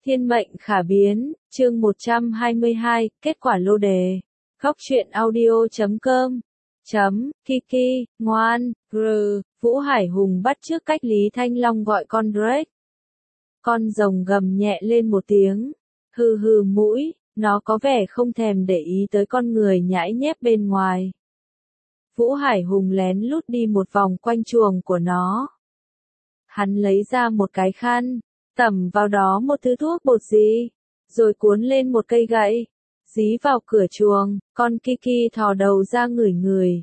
Thiên mệnh khả biến, chương 122, kết quả lô đề. Góc truyện audio.com Kiki, ngoan, Vũ Hải Hùng bắt chước cách Lý Thanh Long gọi con Drake. Con rồng gầm nhẹ lên một tiếng, hừ hừ mũi, nó có vẻ không thèm để ý tới con người nhãi nhép bên ngoài. Vũ Hải Hùng lén lút đi một vòng quanh chuồng của nó. Hắn lấy ra một cái khăn, tẩm vào đó một thứ thuốc bột gì, rồi cuốn lên một cây gậy, dí vào cửa chuồng, con Kiki thò đầu ra ngửi ngửi.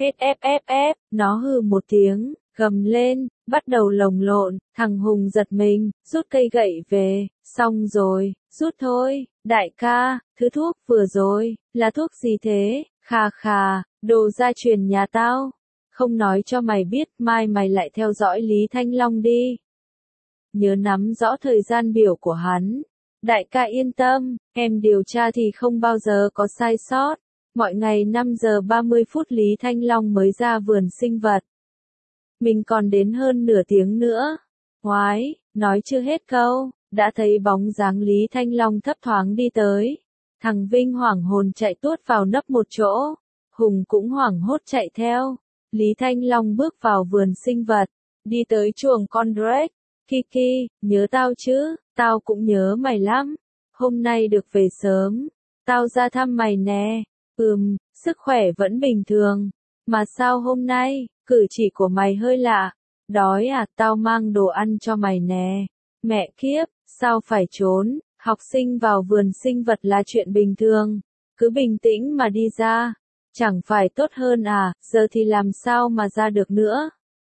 Ép, nó hừ một tiếng, gầm lên, bắt đầu lồng lộn, thằng Hùng giật mình, rút cây gậy về, xong rồi, rút thôi, đại ca, thứ thuốc vừa rồi, là thuốc gì thế, khà, đồ gia truyền nhà tao, không nói cho mày biết, mai mày lại theo dõi Lý Thanh Long đi. Nhớ nắm rõ thời gian biểu của hắn. Đại ca yên tâm, em điều tra thì không bao giờ có sai sót. Mọi ngày 5 giờ 30 phút Lý Thanh Long mới ra vườn sinh vật. Mình còn đến hơn nửa tiếng nữa. Ngoái, nói chưa hết câu, đã thấy bóng dáng Lý Thanh Long thấp thoáng đi tới. Thằng Vinh hoảng hồn chạy tuốt vào nấp một chỗ. Hùng cũng hoảng hốt chạy theo. Lý Thanh Long bước vào vườn sinh vật, đi tới chuồng con Drake. Kiki, nhớ tao chứ, tao cũng nhớ mày lắm. Hôm nay được về sớm, tao ra thăm mày nè. Sức khỏe vẫn bình thường. Mà sao hôm nay, cử chỉ của mày hơi lạ. Đói à, tao mang đồ ăn cho mày nè. Mẹ kiếp, sao phải trốn, học sinh vào vườn sinh vật là chuyện bình thường. Cứ bình tĩnh mà đi ra. Chẳng phải tốt hơn à, giờ thì làm sao mà ra được nữa.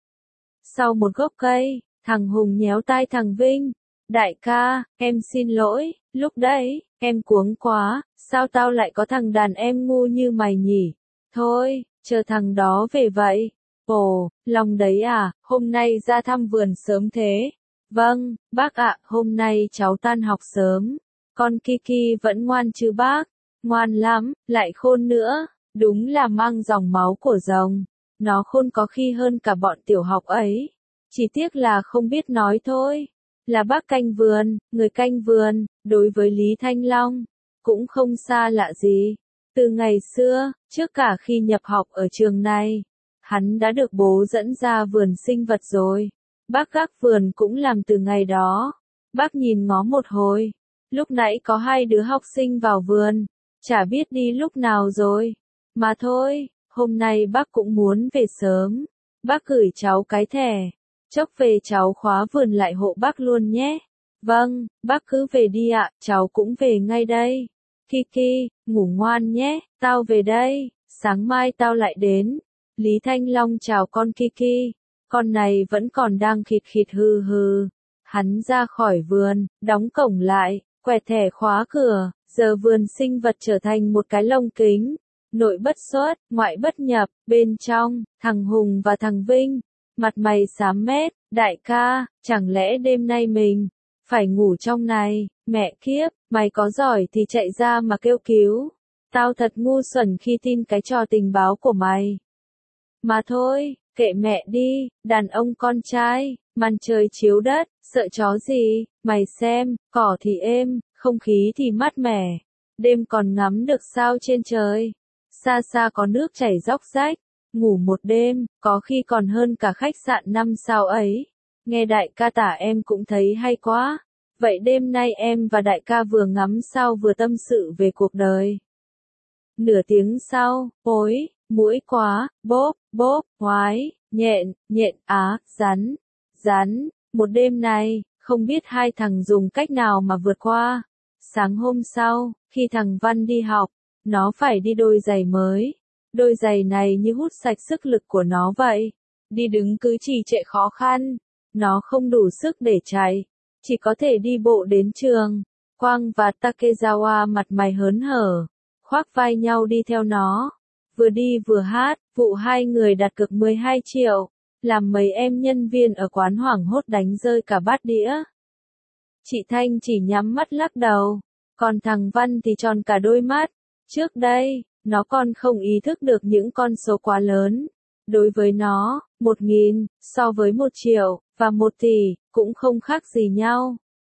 Sau một gốc cây, thằng Hùng nhéo tai thằng Vinh. Đại ca, em xin lỗi, lúc đấy, em cuống quá, sao tao lại có thằng đàn em ngu như mày nhỉ? Thôi, chờ thằng đó về vậy. Ồ, lòng đấy à, hôm nay ra thăm vườn sớm thế. Vâng, bác ạ, hôm nay cháu tan học sớm. Con Kiki vẫn ngoan chứ bác? Ngoan lắm, lại khôn nữa, đúng là mang dòng máu của rồng. Nó khôn có khi hơn cả bọn tiểu học ấy. Chỉ tiếc là không biết nói thôi. Là bác canh vườn, người canh vườn, đối với Lý Thanh Long, cũng không xa lạ gì. Từ ngày xưa, trước cả khi nhập học ở trường này, hắn đã được bố dẫn ra vườn sinh vật rồi. Bác gác vườn cũng làm từ ngày đó. Bác nhìn ngó một hồi. Lúc nãy có 2 đứa học sinh vào vườn, chả biết đi lúc nào rồi. Mà thôi, hôm nay bác cũng muốn về sớm. Bác gửi cháu cái thẻ. Chốc về cháu khóa vườn lại hộ bác luôn nhé. Vâng, bác cứ về đi ạ, cháu cũng về ngay đây. Kiki, ngủ ngoan nhé, tao về đây, sáng mai tao lại đến. Lý Thanh Long chào con Kiki, con này vẫn còn đang khịt khịt hừ hừ. Hắn ra khỏi vườn, đóng cổng lại, quẹt thẻ khóa cửa, giờ vườn sinh vật trở thành một cái lồng kính. Nội bất xuất, ngoại bất nhập, bên trong, thằng Hùng và thằng Vinh. Mặt mày xám mét, đại ca, chẳng lẽ đêm nay mình phải ngủ trong này, mẹ kiếp, mày có giỏi thì chạy ra mà kêu cứu. Tao thật ngu xuẩn khi tin cái trò tình báo của mày. Mà thôi, kệ mẹ đi, đàn ông con trai, màn trời chiếu đất, sợ chó gì, mày xem, cỏ thì êm, không khí thì mát mẻ, đêm còn ngắm được sao trên trời, xa xa có nước chảy róc rách. Ngủ một đêm, có khi còn hơn cả khách sạn 5 sao ấy. Nghe đại ca tả em cũng thấy hay quá. Vậy đêm nay em và đại ca vừa ngắm sao vừa tâm sự về cuộc đời. Nửa tiếng sau, ối, mũi quá, bốp, hoái, nhện, rắn. Một đêm này, không biết 2 thằng dùng cách nào mà vượt qua. Sáng hôm sau, khi thằng Văn đi học, nó phải đi đôi giày mới. Đôi giày này như hút sạch sức lực của nó vậy. Đi đứng cứ trì trệ khó khăn. Nó không đủ sức để chạy. Chỉ có thể đi bộ đến trường. Quang và Takezawa mặt mày hớn hở. Khoác vai nhau đi theo nó. Vừa đi vừa hát. Vụ 2 người đặt cược 12 triệu. Làm mấy em nhân viên ở quán hoảng hốt đánh rơi cả bát đĩa. Chị Thanh chỉ nhắm mắt lắc đầu. Còn thằng Văn thì tròn cả đôi mắt. Trước đây, nó còn không ý thức được những con số quá lớn. Đối với nó, 1.000, so với 1 triệu, và 1 tỷ, cũng không khác gì nhau.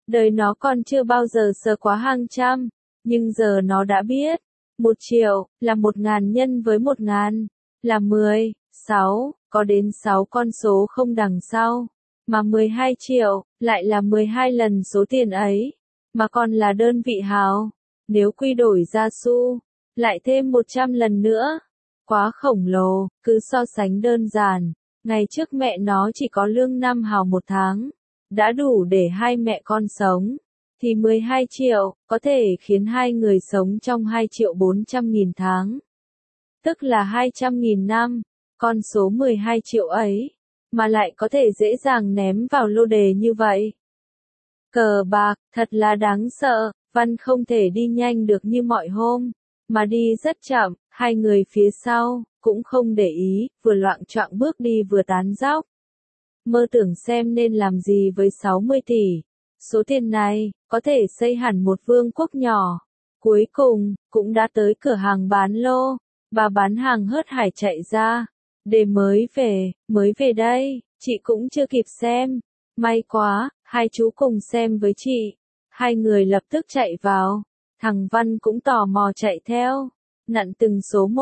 Đời nó còn chưa bao giờ sờ quá hàng trăm, nhưng giờ nó đã biết. 1.000.000 là 1.000 nhân với 1.000, là 10, 6, có đến 6 con số không đằng sau. Mà 12 triệu, lại là 12 lần số tiền ấy, mà còn là đơn vị hào. Nếu quy đổi ra xu, lại thêm 100 lần nữa. Quá khổng lồ, cứ so sánh đơn giản. Ngày trước mẹ nó chỉ có lương 5 hào một tháng, đã đủ để hai mẹ con sống. Thì 12 triệu, có thể khiến hai người sống trong 2.400.000 tháng. Tức là 200.000 năm, con số 12 triệu ấy, mà lại có thể dễ dàng ném vào lô đề như vậy. Cờ bạc, thật là đáng sợ, Văn không thể đi nhanh được như mọi hôm, mà đi rất chậm, hai người phía sau, cũng không để ý, vừa loạng choạng bước đi vừa tán dóc. Mơ tưởng xem nên làm gì với 60 tỷ. Số tiền này, có thể xây hẳn một vương quốc nhỏ. Cuối cùng, cũng đã tới cửa hàng bán lô. Bà bán hàng hớt hải chạy ra. Để mới về đây, chị cũng chưa kịp xem. May quá, hai chú cùng xem với chị. Hai người lập tức chạy vào. Thằng Văn cũng tò mò chạy theo. Nặn từng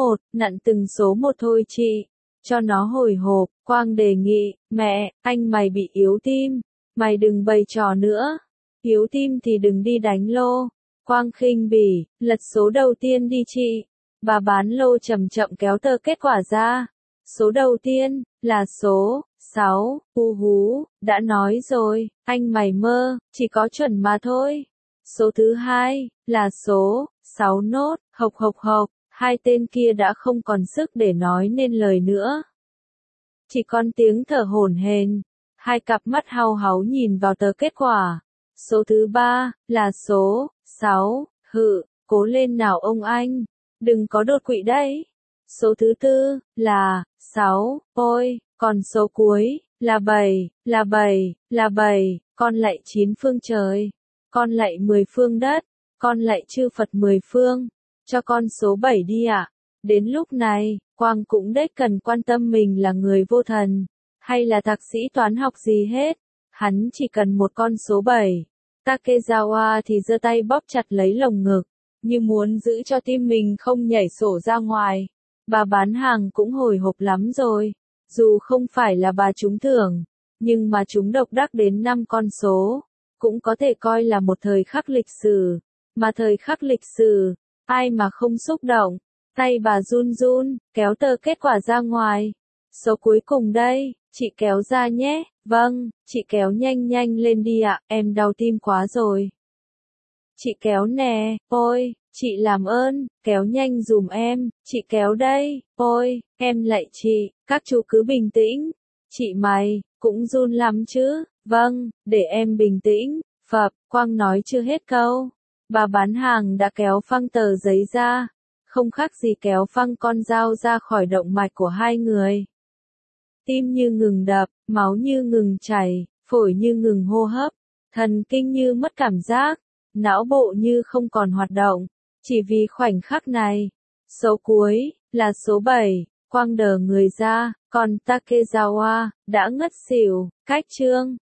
số một thôi chị. Cho nó hồi hộp, Quang đề nghị, mẹ, anh mày bị yếu tim. Mày đừng bày trò nữa. Yếu tim thì đừng đi đánh lô. Quang khinh bỉ, lật số đầu tiên đi chị. Bà bán lô chậm chậm kéo tờ kết quả ra. Số đầu tiên, là số 6, hú, đã nói rồi, anh mày mơ, chỉ có chuẩn mà thôi. Số thứ hai, là số 6 nốt, hộc, hai tên kia đã không còn sức để nói nên lời nữa. Chỉ còn tiếng thở hổn hển, hai cặp mắt hau háu nhìn vào tờ kết quả. Số thứ ba, là số 6, cố lên nào ông anh, đừng có đột quỵ đấy. Số thứ tư, là 6, ôi, còn số cuối, là 7, con lạy 9 phương trời, con lạy 10 phương đất, con lạy chư Phật 10 phương, cho con số 7 đi ạ. Đến lúc này, Quang cũng đếch cần quan tâm mình là người vô thần, hay là thạc sĩ toán học gì hết, hắn chỉ cần một con số 7. Takezawa thì giơ tay bóp chặt lấy lồng ngực, như muốn giữ cho tim mình không nhảy sổ ra ngoài. Bà bán hàng cũng hồi hộp lắm rồi, dù không phải là bà trúng thưởng, nhưng mà trúng độc đắc đến 5 con số, cũng có thể coi là một thời khắc lịch sử. Mà thời khắc lịch sử, ai mà không xúc động, tay bà run run, kéo tờ kết quả ra ngoài. Số cuối cùng đây, chị kéo ra nhé, vâng, chị kéo nhanh lên đi ạ, em đau tim quá rồi. Chị kéo nè, ôi, chị làm ơn, kéo nhanh dùm em, chị kéo đây, ôi, em lạy chị, các chú cứ bình tĩnh. Chị mày, cũng run lắm chứ, vâng, để em bình tĩnh, phập, Quang nói chưa hết câu. Bà bán hàng đã kéo phăng tờ giấy ra, không khác gì kéo phăng con dao ra khỏi động mạch của hai người. Tim như ngừng đập, máu như ngừng chảy, phổi như ngừng hô hấp, thần kinh như mất cảm giác, não bộ như không còn hoạt động, chỉ vì khoảnh khắc này. Số cuối, là số 7, Quang đờ người ra, còn Takezawa, đã ngất xỉu, cách chương.